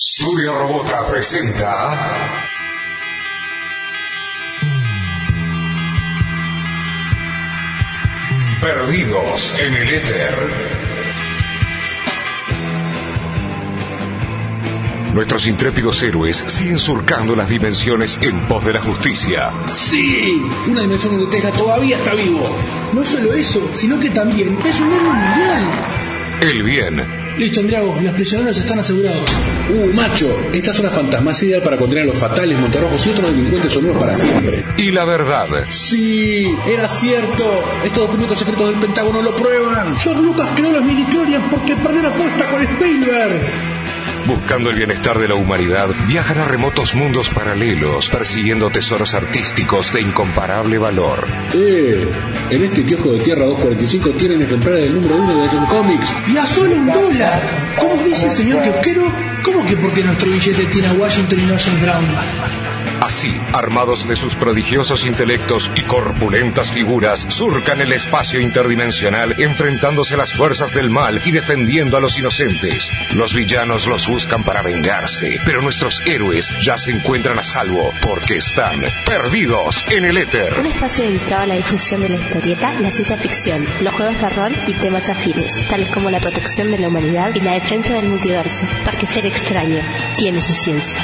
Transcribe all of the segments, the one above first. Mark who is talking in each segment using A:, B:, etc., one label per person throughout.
A: Studio Robota presenta Perdidos en el Éter. Nuestros intrépidos héroes siguen surcando las dimensiones en pos de la justicia.
B: ¡Sí! Una dimensión donde Teja todavía está vivo.
C: No solo eso, sino que también es un héroe mundial.
A: El bien.
C: Listo, Andriago, los prisioneros están asegurados.
B: Macho, esta zona fantasma es ideal para contener a los fatales, montarrojos y otros delincuentes sonoros para siempre.
A: Y la verdad.
B: Sí, era cierto. Estos documentos secretos del Pentágono lo prueban.
C: George Lucas creó los midi-chlorians porque perdió la apuesta con Spielberg.
A: Buscando el bienestar de la humanidad, viajan a remotos mundos paralelos, persiguiendo tesoros artísticos de incomparable valor.
B: En este kiosco de Tierra 245 tienen ejemplares del número 1 de Action Comics.
C: Y a solo $1. ¿Cómo dice el señor kiosquero? ¿Cómo que porque nuestro billete tiene a Washington y no a James Brown?
A: Así, armados de sus prodigiosos intelectos y corpulentas figuras, surcan el espacio interdimensional enfrentándose a las fuerzas del mal y defendiendo a los inocentes. Los villanos los buscan para vengarse, pero nuestros héroes ya se encuentran a salvo porque están perdidos en el éter.
D: Un espacio dedicado a la difusión de la historieta, la ciencia ficción, los juegos de rol y temas afines, tales como la protección de la humanidad y la defensa del multiverso, porque ser extraño tiene su ciencia.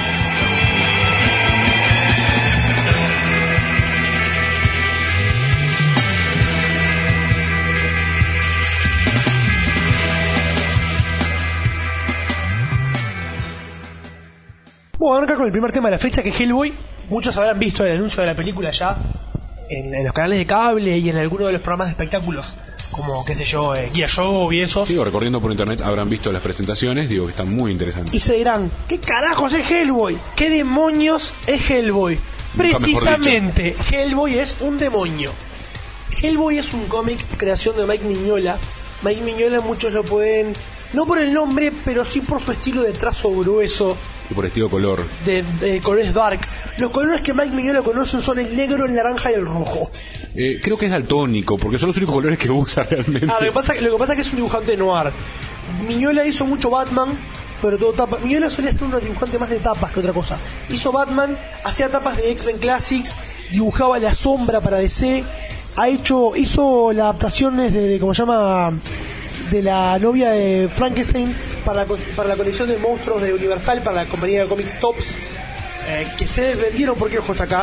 C: Bueno, acá con el primer tema de la fecha, que es Hellboy. Muchos habrán visto el anuncio de la película ya en los canales de cable y en algunos de los programas de espectáculos, como, qué sé yo, Guía Show y esos.
B: Sí, recorriendo por internet habrán visto las presentaciones, digo que están muy interesantes.
C: Y se dirán, ¿qué carajos es Hellboy? ¿Qué demonios es Hellboy? Precisamente, Hellboy es un demonio. Hellboy es un cómic creación de Mike Mignola. Mike Mignola muchos lo pueden, no por el nombre, pero sí por su estilo de trazo grueso.
B: Y por estilo color.
C: De colores dark. Los colores que Mike Mignola conoce son el negro, el naranja y el rojo.
B: Creo que es daltónico, porque son los únicos colores que usa realmente.
C: Lo que pasa es que es un dibujante noir. Mignola hizo mucho Batman, pero todo tapa. Mignola solía ser un dibujante más de tapas que otra cosa. Hizo Batman, hacía tapas de X-Men Classics, dibujaba la sombra para DC, hizo las adaptaciones de ¿cómo se llama? De la novia de Frankenstein para la colección de monstruos de Universal, para la compañía de cómics Tops, que se vendieron porque ojos acá,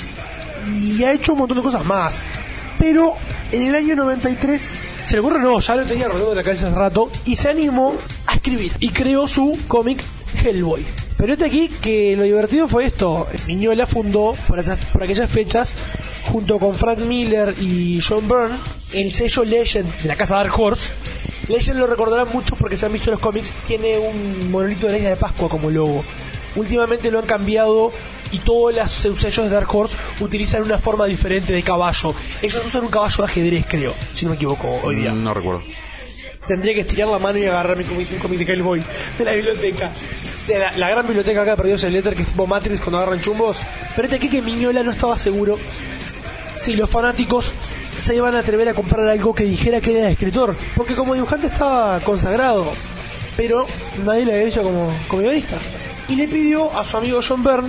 C: y ha hecho un montón de cosas más. Pero en el año 93 se le ocurrió, no, ya lo tenía rodando de la cabeza hace rato, y se animó a escribir y creó su cómic Hellboy. Pero aquí que lo divertido fue esto: Mignola fundó por aquellas fechas, junto con Frank Miller y John Byrne, el sello Legend de la casa Dark Horse. Legend lo recordarán mucho porque se han visto en los cómics, tiene un monolito de la isla de Pascua como logo. Últimamente lo han cambiado y todos los sellos de Dark Horse utilizan una forma diferente de caballo. Ellos usan un caballo de ajedrez, creo, si no me equivoco hoy día.
B: No recuerdo.
C: Tendría que estirar la mano y agarrar un cómic de Hellboy de la biblioteca. De la gran biblioteca acá de Perdidos en el Éter, que es tipo Matrix cuando agarran chumbos. Pero aquí que Mignola no estaba seguro si los fanáticos se iban a atrever a comprar algo que dijera que era escritor, porque como dibujante estaba consagrado, pero nadie le había dicho como guionista. Y le pidió a su amigo John Byrne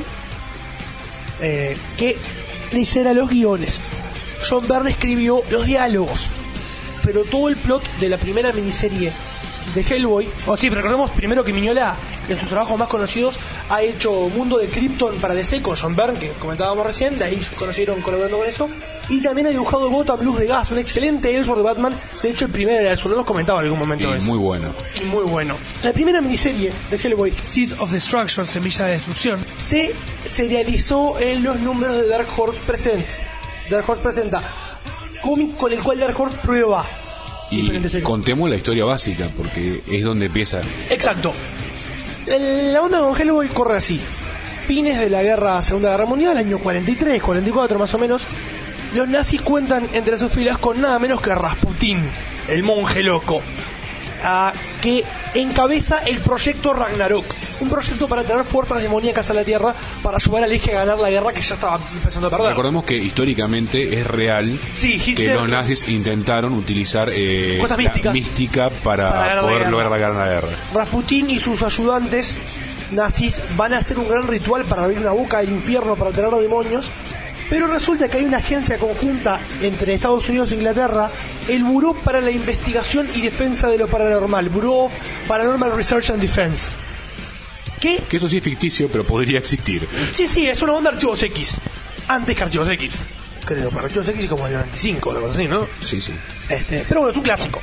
C: que le hiciera los guiones. John Byrne escribió los diálogos, pero todo el plot de la primera miniserie de Hellboy. Recordemos primero que Mignola, en sus trabajos más conocidos, ha hecho Mundo de Krypton para DC con John Byrne, que comentábamos recién, de ahí se conocieron colaborando con eso. Y también ha dibujado Gotham Blues de Gas, un excelente Elseworld de Batman. De hecho, el primer era Elseworld, lo hemos comentado en algún momento.
B: Sí, muy bueno.
C: Y muy bueno. La primera miniserie de Hellboy, Seed of Destruction, Semilla de Destrucción, se serializó en los números de Dark Horse Presents. Dark Horse presenta cómic con el cual Dark Horse prueba.
B: Y contemos la historia básica, porque es donde empieza.
C: Exacto. La onda con Hellboy corre así: fines de la Segunda Guerra Mundial, año 43, 44 más o menos. Los nazis cuentan entre sus filas con nada menos que Rasputín, el monje loco, que encabeza el proyecto Ragnarok, un proyecto para traer fuerzas demoníacas a la Tierra para ayudar al eje a ganar la guerra que ya estaba empezando a perder.
B: Recordemos que históricamente es real, sí, que los nazis intentaron utilizar
C: cosas místicas
B: mística para poder lograr ganar la guerra.
C: Rasputín y sus ayudantes nazis van a hacer un gran ritual para abrir una boca del infierno para traer demonios, pero resulta que hay una agencia conjunta entre Estados Unidos e Inglaterra, el Bureau para la Investigación y Defensa de lo Paranormal, Bureau of Paranormal Research and Defense.
B: Que eso sí es ficticio, pero podría existir.
C: Sí, es una onda de Archivos X. Antes que Archivos X. Creo, para Archivos X como el 95, algo así, ¿no?
B: Sí.
C: Pero bueno, es un clásico.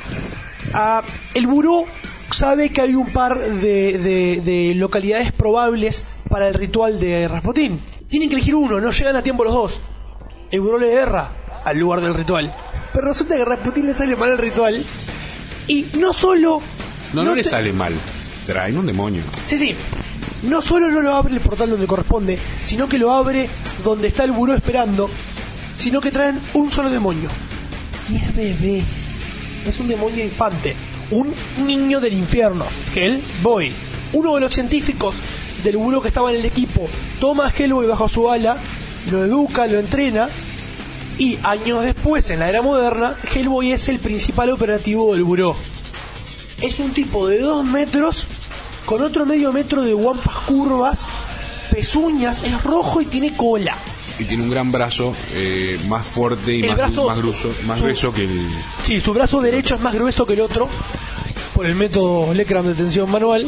C: El Bureau sabe que hay un par de localidades probables para el ritual de Rasputín. Tienen que elegir uno, no llegan a tiempo los dos. El Bureau le erra al lugar del ritual. Pero resulta que a Rasputín le sale mal el ritual. Y no solo...
B: No le sale mal. Traen un demonio.
C: Sí. No solo no lo abre el portal donde corresponde, sino que lo abre donde está el Bureau esperando, sino que traen un solo demonio. Y es bebé. Es un demonio infante. Un niño del infierno. Hellboy. Uno de los científicos del Bureau que estaba en el equipo toma a Hellboy bajo su ala, lo educa, lo entrena, y años después, en la era moderna, Hellboy es el principal operativo del Bureau. Es un tipo de 2 metros con otro medio metro de guampas curvas, pezuñas, es rojo y tiene cola.
B: Y tiene un gran brazo más fuerte y más grueso que el...
C: Sí, su brazo derecho es más grueso que el otro, por el método Lecram de tensión manual.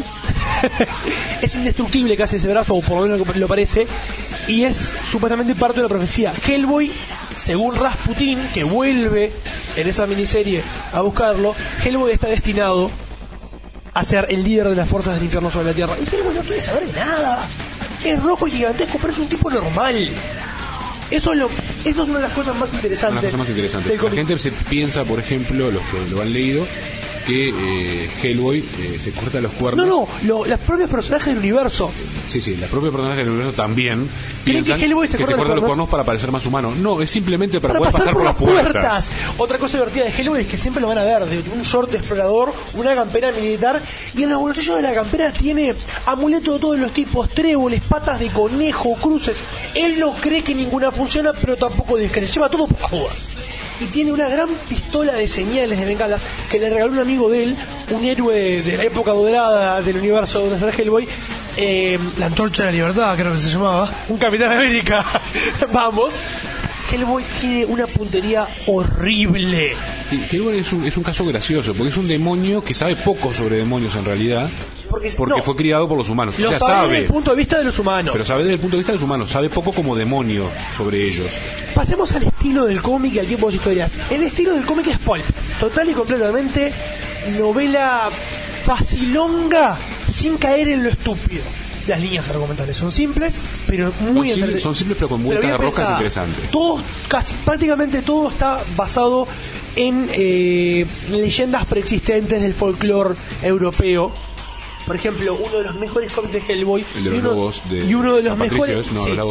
C: Es indestructible casi ese brazo, o por lo menos lo parece, y es supuestamente parte de la profecía. Hellboy, según Rasputín, que vuelve en esa miniserie a buscarlo, Hellboy está destinado a ser el líder de las fuerzas del infierno sobre la tierra. Y Hellboy no quiere saber de nada. Es rojo y gigantesco, pero es un tipo normal. Eso es una de las cosas más interesantes.
B: La gente se piensa, por ejemplo, los que lo han leído, que Hellboy se corta los cuernos.
C: No, los propios personajes del universo.
B: Sí, los propios personajes del universo también piensan que Hellboy se corta los cuernos para parecer más humano. No, es simplemente para poder pasar por las puertas.
C: Otra cosa divertida de Hellboy es que siempre lo van a ver, de un short de explorador, una campera militar, y en los bolsillos de la campera tiene amuletos de todos los tipos, tréboles, patas de conejo, cruces. Él no cree que ninguna funciona, pero tampoco descree, lleva todo por jugar. Y tiene una gran pistola de señales de bengalas que le regaló un amigo de él, un héroe de la época dorada del universo donde está Hellboy, la Antorcha de la Libertad creo que se llamaba, un Capitán América. Vamos, Hellboy tiene una puntería horrible.
B: Sí, Hellboy es un caso gracioso, porque es un demonio que sabe poco sobre demonios en realidad. Porque fue criado por los humanos.
C: Lo sabe desde el punto de vista de los humanos.
B: Pero sabe desde el punto de vista de los humanos. Sabe poco como demonio sobre ellos.
C: Pasemos al estilo del cómic y al tiempo de las historias. El estilo del cómic es pulp. Total y completamente novela facilonga sin caer en lo estúpido. Las líneas argumentales son simples, pero muy
B: interesantes. Son simples, pero con vueltas de roscas interesantes.
C: Prácticamente todo está basado en leyendas preexistentes del folclore europeo. Por ejemplo, uno de los mejores cómics de Hellboy uno de los mejores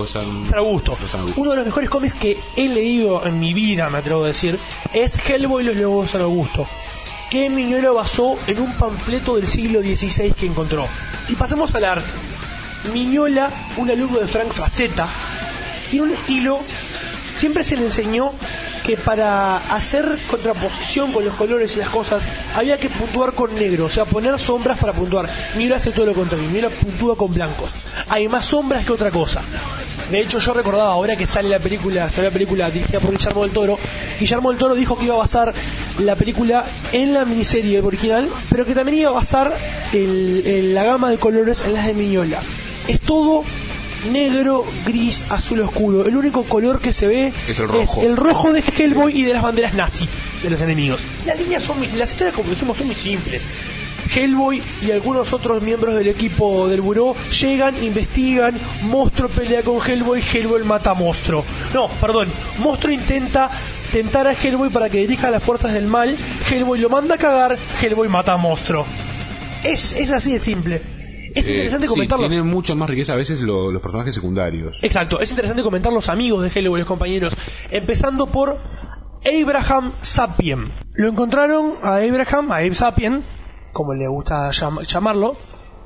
C: uno de los mejores cómics que he leído en mi vida, me atrevo a decir, es Hellboy y los Lobos San Augusto, que Mignola basó en un panfleto del siglo XVI que encontró. Y pasemos al arte. Mignola, un alumno de Frank Frazetta, tiene un estilo. Siempre se le enseñó que para hacer contraposición con los colores y las cosas había que puntuar con negro, o sea, poner sombras para puntuar. Mignola hace todo lo contrario, Mignola puntúa con blancos. Hay más sombras que otra cosa. De hecho, yo recordaba ahora que sale la película dirigida por Guillermo del Toro. Guillermo del Toro dijo que iba a basar la película en la miniserie original, pero que también iba a basar la gama de colores en las de Mignola. Es todo negro, gris, azul oscuro. El único color que se ve es el rojo de Hellboy y de las banderas nazi de los enemigos. Las historias, como decimos, son muy simples. Hellboy y algunos otros miembros del equipo del Bureau llegan, investigan, Monstruo pelea con Hellboy mata a Monstruo. Monstruo intenta tentar a Hellboy para que dirija las fuerzas del mal, Hellboy lo manda a cagar, Hellboy mata a Monstruo. Es así de simple. Es interesante comentarlos.
B: Tienen mucha más riqueza a veces los personajes secundarios.
C: Exacto, es interesante comentar los amigos de Hellboy, los compañeros. Empezando por Abraham Sapien. Lo encontraron a Abe Sapien, como le gusta llamarlo,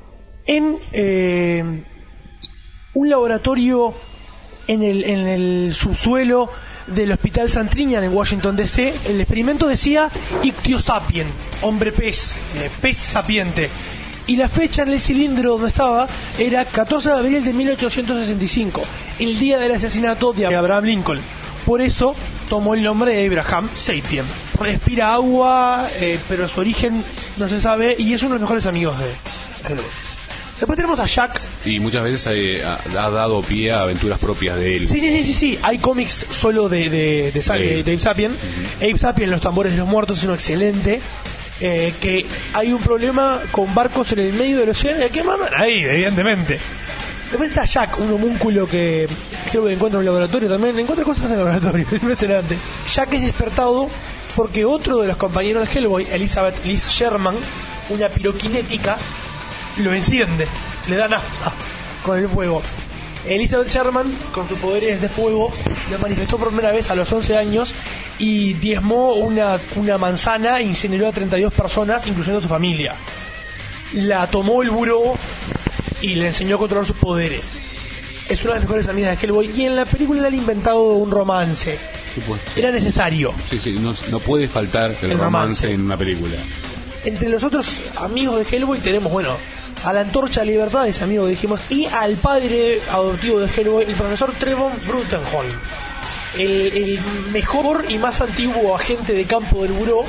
C: en un laboratorio en el subsuelo del Hospital St. Trinian en Washington DC. El experimento decía Ictiosapien, hombre pez, pez sapiente. Y la fecha en el cilindro donde estaba era 14 de abril de 1865, el día del asesinato de Abraham Lincoln. Por eso tomó el nombre de Abraham Sapien. Respira agua, pero su origen no se sabe, y es uno de los mejores amigos de Hellboy. Después tenemos a Jack.
B: Y muchas veces ha dado pie a aventuras propias de él.
C: Sí. Hay cómics solo de Abe Sapien. Abe Sapien, Los tambores de los muertos, es uno excelente. Que hay un problema con barcos en el medio del océano. ¿Qué mandan ahí? Evidentemente. Después está Jack, un homúnculo que creo que encuentra en un laboratorio también. Encuentra cosas en el laboratorio, es impresionante. Jack es despertado porque otro de los compañeros de Hellboy, Elizabeth Liz Sherman, una piroquinética, lo enciende, le da nafta con el fuego. Elizabeth Sherman, con sus poderes de fuego, lo manifestó por primera vez a los 11 años y diezmó una manzana e incineró a 32 personas, incluyendo a su familia. La tomó el buró y le enseñó a controlar sus poderes. Es una de las mejores amigas de Hellboy, y en la película le han inventado un romance. Era necesario.
B: Sí, no puede faltar el romance en una película.
C: Entre los otros amigos de Hellboy tenemos, a la Antorcha de Libertad, ese amigo que dijimos, y al padre adoptivo de Hellboy, el profesor Trevor Bruttenholm, el mejor y más antiguo agente de campo del buró.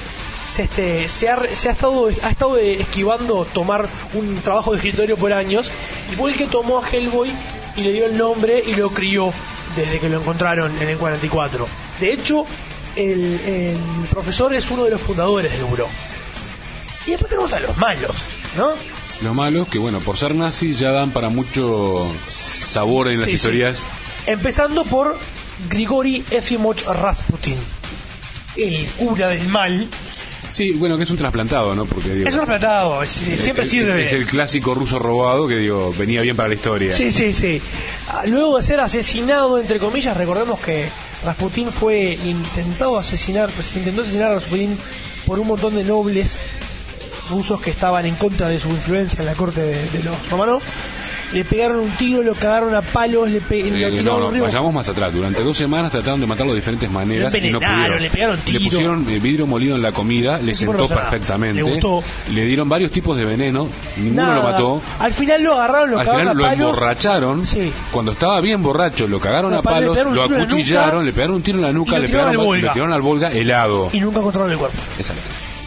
C: Se ha estado esquivando tomar un trabajo de escritorio por años, y fue el que tomó a Hellboy y le dio el nombre y lo crió desde que lo encontraron en el 44. De hecho, el profesor es uno de los fundadores del buró. Y después tenemos a los malos, ¿no?
B: Los malos que, por ser nazis ya dan para mucho sabor en las historias.
C: Empezando por Grigori Efimoch Rasputin, el cura del mal.
B: Sí, que es un trasplantado, ¿no? Porque
C: es un trasplantado, siempre sirve.
B: Es el clásico ruso robado que, venía bien para la historia.
C: Sí. Luego de ser asesinado, entre comillas, recordemos que Rasputin se intentó asesinar a Rasputin por un montón de nobles rusos que estaban en contra de su influencia en la corte de los romanos. Le pegaron un tiro, lo cagaron a palos,
B: vayamos más atrás. Durante 2 semanas trataron de matarlo de diferentes maneras y no pudieron.
C: Le pegaron tiro.
B: Le pusieron vidrio molido en la comida, le sentó perfectamente.
C: Le gustó.
B: Le dieron varios tipos de veneno, ninguno lo mató.
C: Al final lo agarraron, lo cagaron a palos.
B: Lo emborracharon. Sí. Cuando estaba bien borracho, lo cagaron a palos, lo acuchillaron, le pegaron un tiro en la nuca, le tiraron al Volga helado.
C: Y nunca encontraron el cuerpo.
B: Exacto.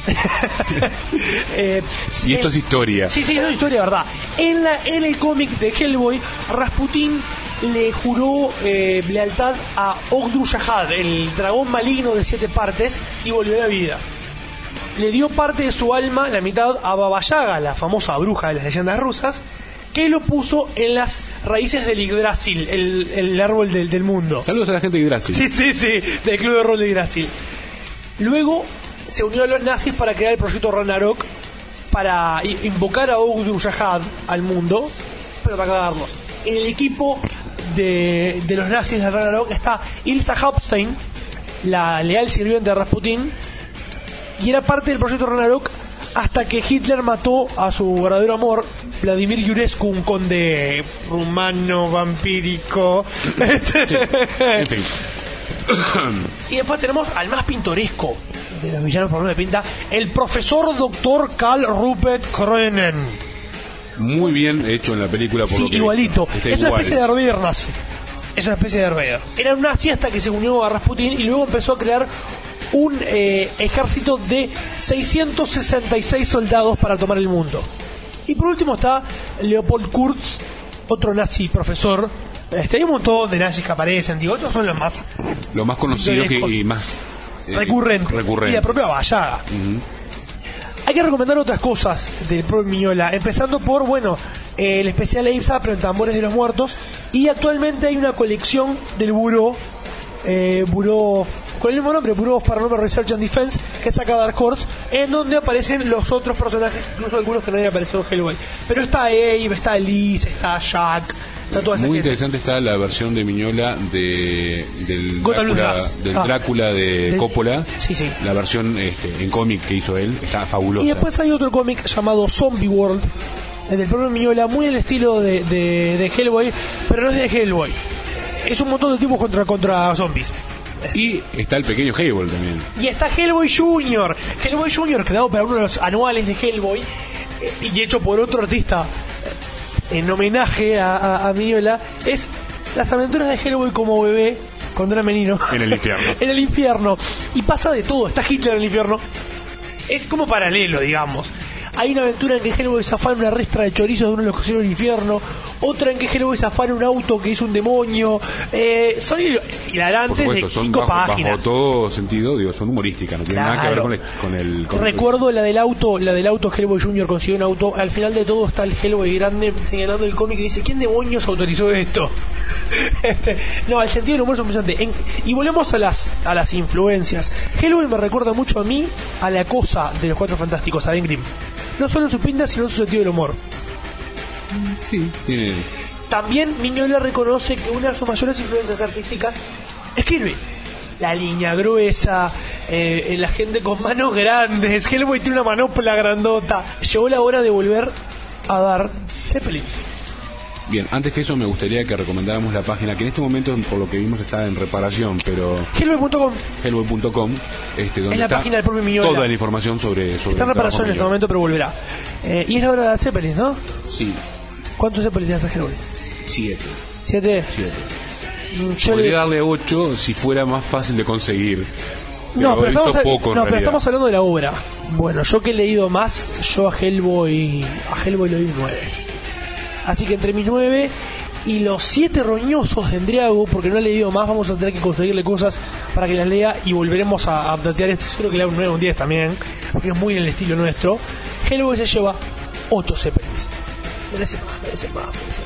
B: Y esto es historia.
C: Sí, es historia, verdad. En el cómic de Hellboy, Rasputin le juró lealtad a Ogdru-Shahad, el dragón maligno de 7 partes, y volvió a la vida. Le dio parte de su alma, la mitad, a Baba Yaga, la famosa bruja de las leyendas rusas, que lo puso en las raíces del Yggdrasil, el árbol del mundo.
B: Saludos a la gente de Yggdrasil.
C: Sí, del club de rol de Yggdrasil. Luego se unió a los nazis para crear el proyecto Ragnarok, para invocar a Ogdru-Shahad al mundo, pero para cagarlo. En el equipo de los nazis de Ragnarok está Ilsa Hopstein, la leal sirviente de Rasputin, y era parte del proyecto Ragnarok hasta que Hitler mató a su verdadero amor, Vladimir Yurescu, un conde rumano vampírico.
B: Sí, en fin.
C: Y después tenemos al más pintoresco de los villanos por nombre de pinta, el profesor Dr. Karl Rupert Kroenen.
B: Muy bien hecho en la película, por lo que
C: igualito. Es una especie de Darth Vader nazi. Era un nazi hasta que se unió a Rasputin y luego empezó a crear un ejército de 666 soldados para tomar el mundo. Y por último está Leopold Kurz, otro nazi profesor. Hay un montón de nazis que aparecen, otros son los más
B: conocidos y más
C: recurrentes. Y la propia Baba Yaga. Hay que recomendar otras cosas del propio Mignola, empezando por, el especial Abe Sapien, Tambores de los Muertos, y actualmente hay una colección del Buró con el mismo nombre, Bureau of Paranormal Research and Defense, que saca Dark Horse, en donde aparecen los otros personajes, incluso algunos que no habían aparecido en Hellboy. Pero está Abe, está Liz, está Jack, está toda esa
B: muy
C: gente.
B: Interesante está la versión de Mignola del Drácula de Coppola.
C: Sí.
B: La versión en cómic que hizo él está fabulosa.
C: Y después hay otro cómic llamado Zombie World, del propio Mignola, muy en el estilo de Hellboy, pero no es de Hellboy. Es un montón de tipos contra zombies.
B: Y está el pequeño Hellboy también.
C: Y está Hellboy Jr. Hellboy Jr., creado para uno de los anuales de Hellboy, y hecho por otro artista en homenaje a Mignola, es Las aventuras de Hellboy como bebé cuando era menino.
B: En el infierno.
C: En el infierno. Y pasa de todo, está Hitler en el infierno. Es como paralelo, digamos. Hay una aventura en que Hellboy zafara una ristra de chorizos de uno de los cocineros del infierno. Otra en que Hellboy zafara un auto que hizo un demonio. Son hilarantes de 5 páginas.
B: Bajo todo sentido, digo, son humorísticas, no tienen nada que ver con el
C: Recuerdo la del auto Hellboy Jr. consiguió un auto. Al final de todo está el Hellboy grande señalando el cómic y dice: ¿quién demonios autorizó esto? No, el sentido del humor es impresionante. Y volvemos a las influencias. Hellboy me recuerda mucho a mí, a la cosa de los Cuatro Fantásticos, a Ben Grimm. No solo en su pinta, sino en su sentido del humor.
B: Sí, tiene.
C: También Mignola reconoce que una de sus mayores influencias artísticas es Kirby. La línea gruesa, la gente con manos grandes. Hellboy tiene una manopla grandota. Llegó la hora de volver a dar Zeppelin.
B: Bien, antes que eso me gustaría que recomendáramos la página que en este momento, por lo que vimos, está en reparación, pero...
C: Hellboy.com.
B: Hellboy.com, donde
C: es la
B: está
C: página del propio Mignola.
B: Toda la información sobre
C: está en reparación en este momento, pero volverá. Y es la hora de dar Zeppelin, ¿no?
B: Sí.
C: ¿Cuántos Zeppelin le das a Hellboy?
B: 7.
C: ¿7?
B: Podría darle 8 si fuera más fácil de conseguir.
C: Pero
B: Estamos
C: hablando de la obra. Bueno, yo que he leído más, yo a Hellboy le doy un 9. Así que entre mis 9 y los 7 roñosos de Endriago, porque no he leído más, vamos a tener que conseguirle cosas para que las lea y volveremos a plantear esto. Creo que le da un 9 o un 10 también, porque es muy en el estilo nuestro. Hellboy se lleva 8 Zeppelins. Merece más.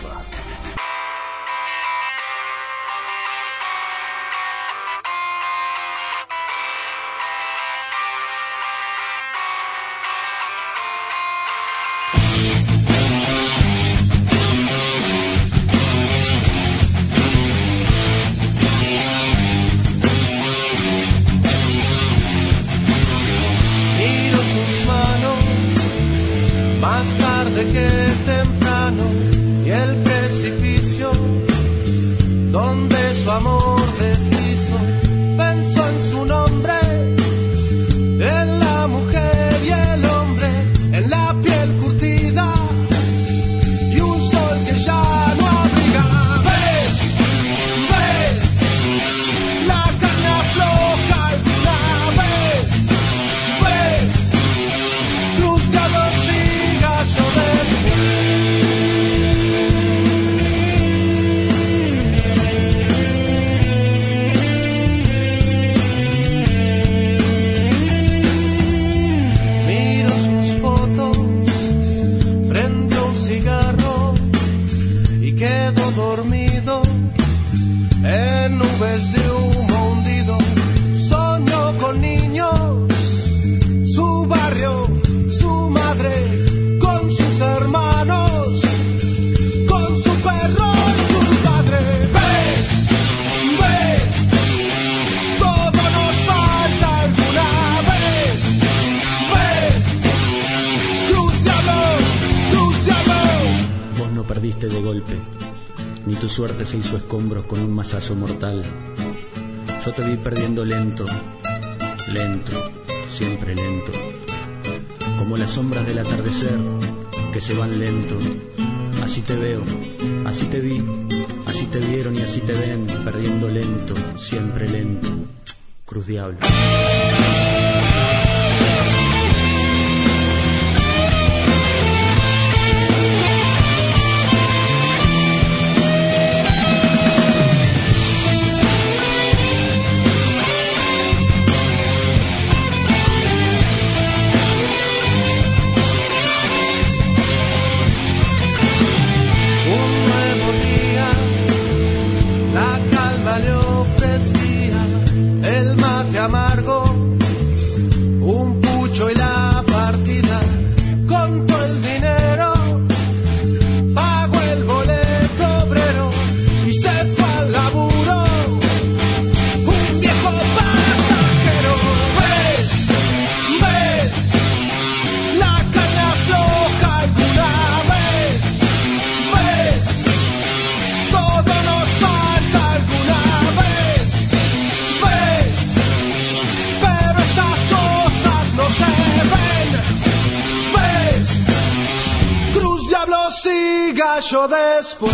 E: Ni tu suerte se hizo escombros con un mazazo mortal. Yo te vi perdiendo lento, siempre lento, como las sombras del atardecer que se van lento. Así te veo, así te vi, así te vieron y así te ven, perdiendo lento, siempre lento. Cruz Diablo.
F: Amargo rayo después.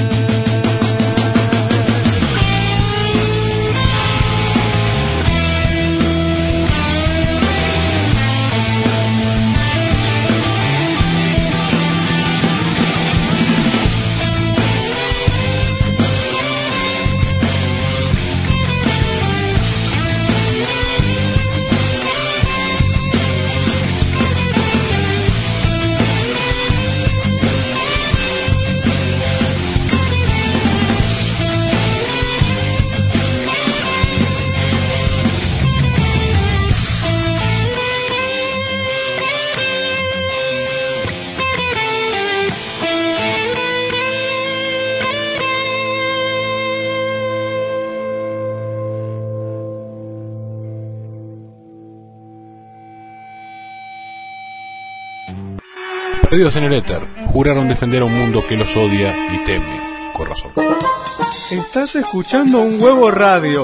B: Perdidos en el éter, juraron defender a un mundo que los odia y teme, con razón.
G: Estás escuchando Un Huevo Radio.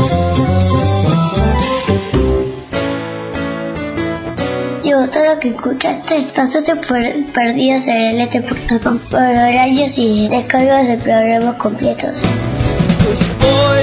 H: Digo, todo lo que escuchaste, pasate por perdidosenelete.com por horarios y descargas de programas completos.
F: Pues hoy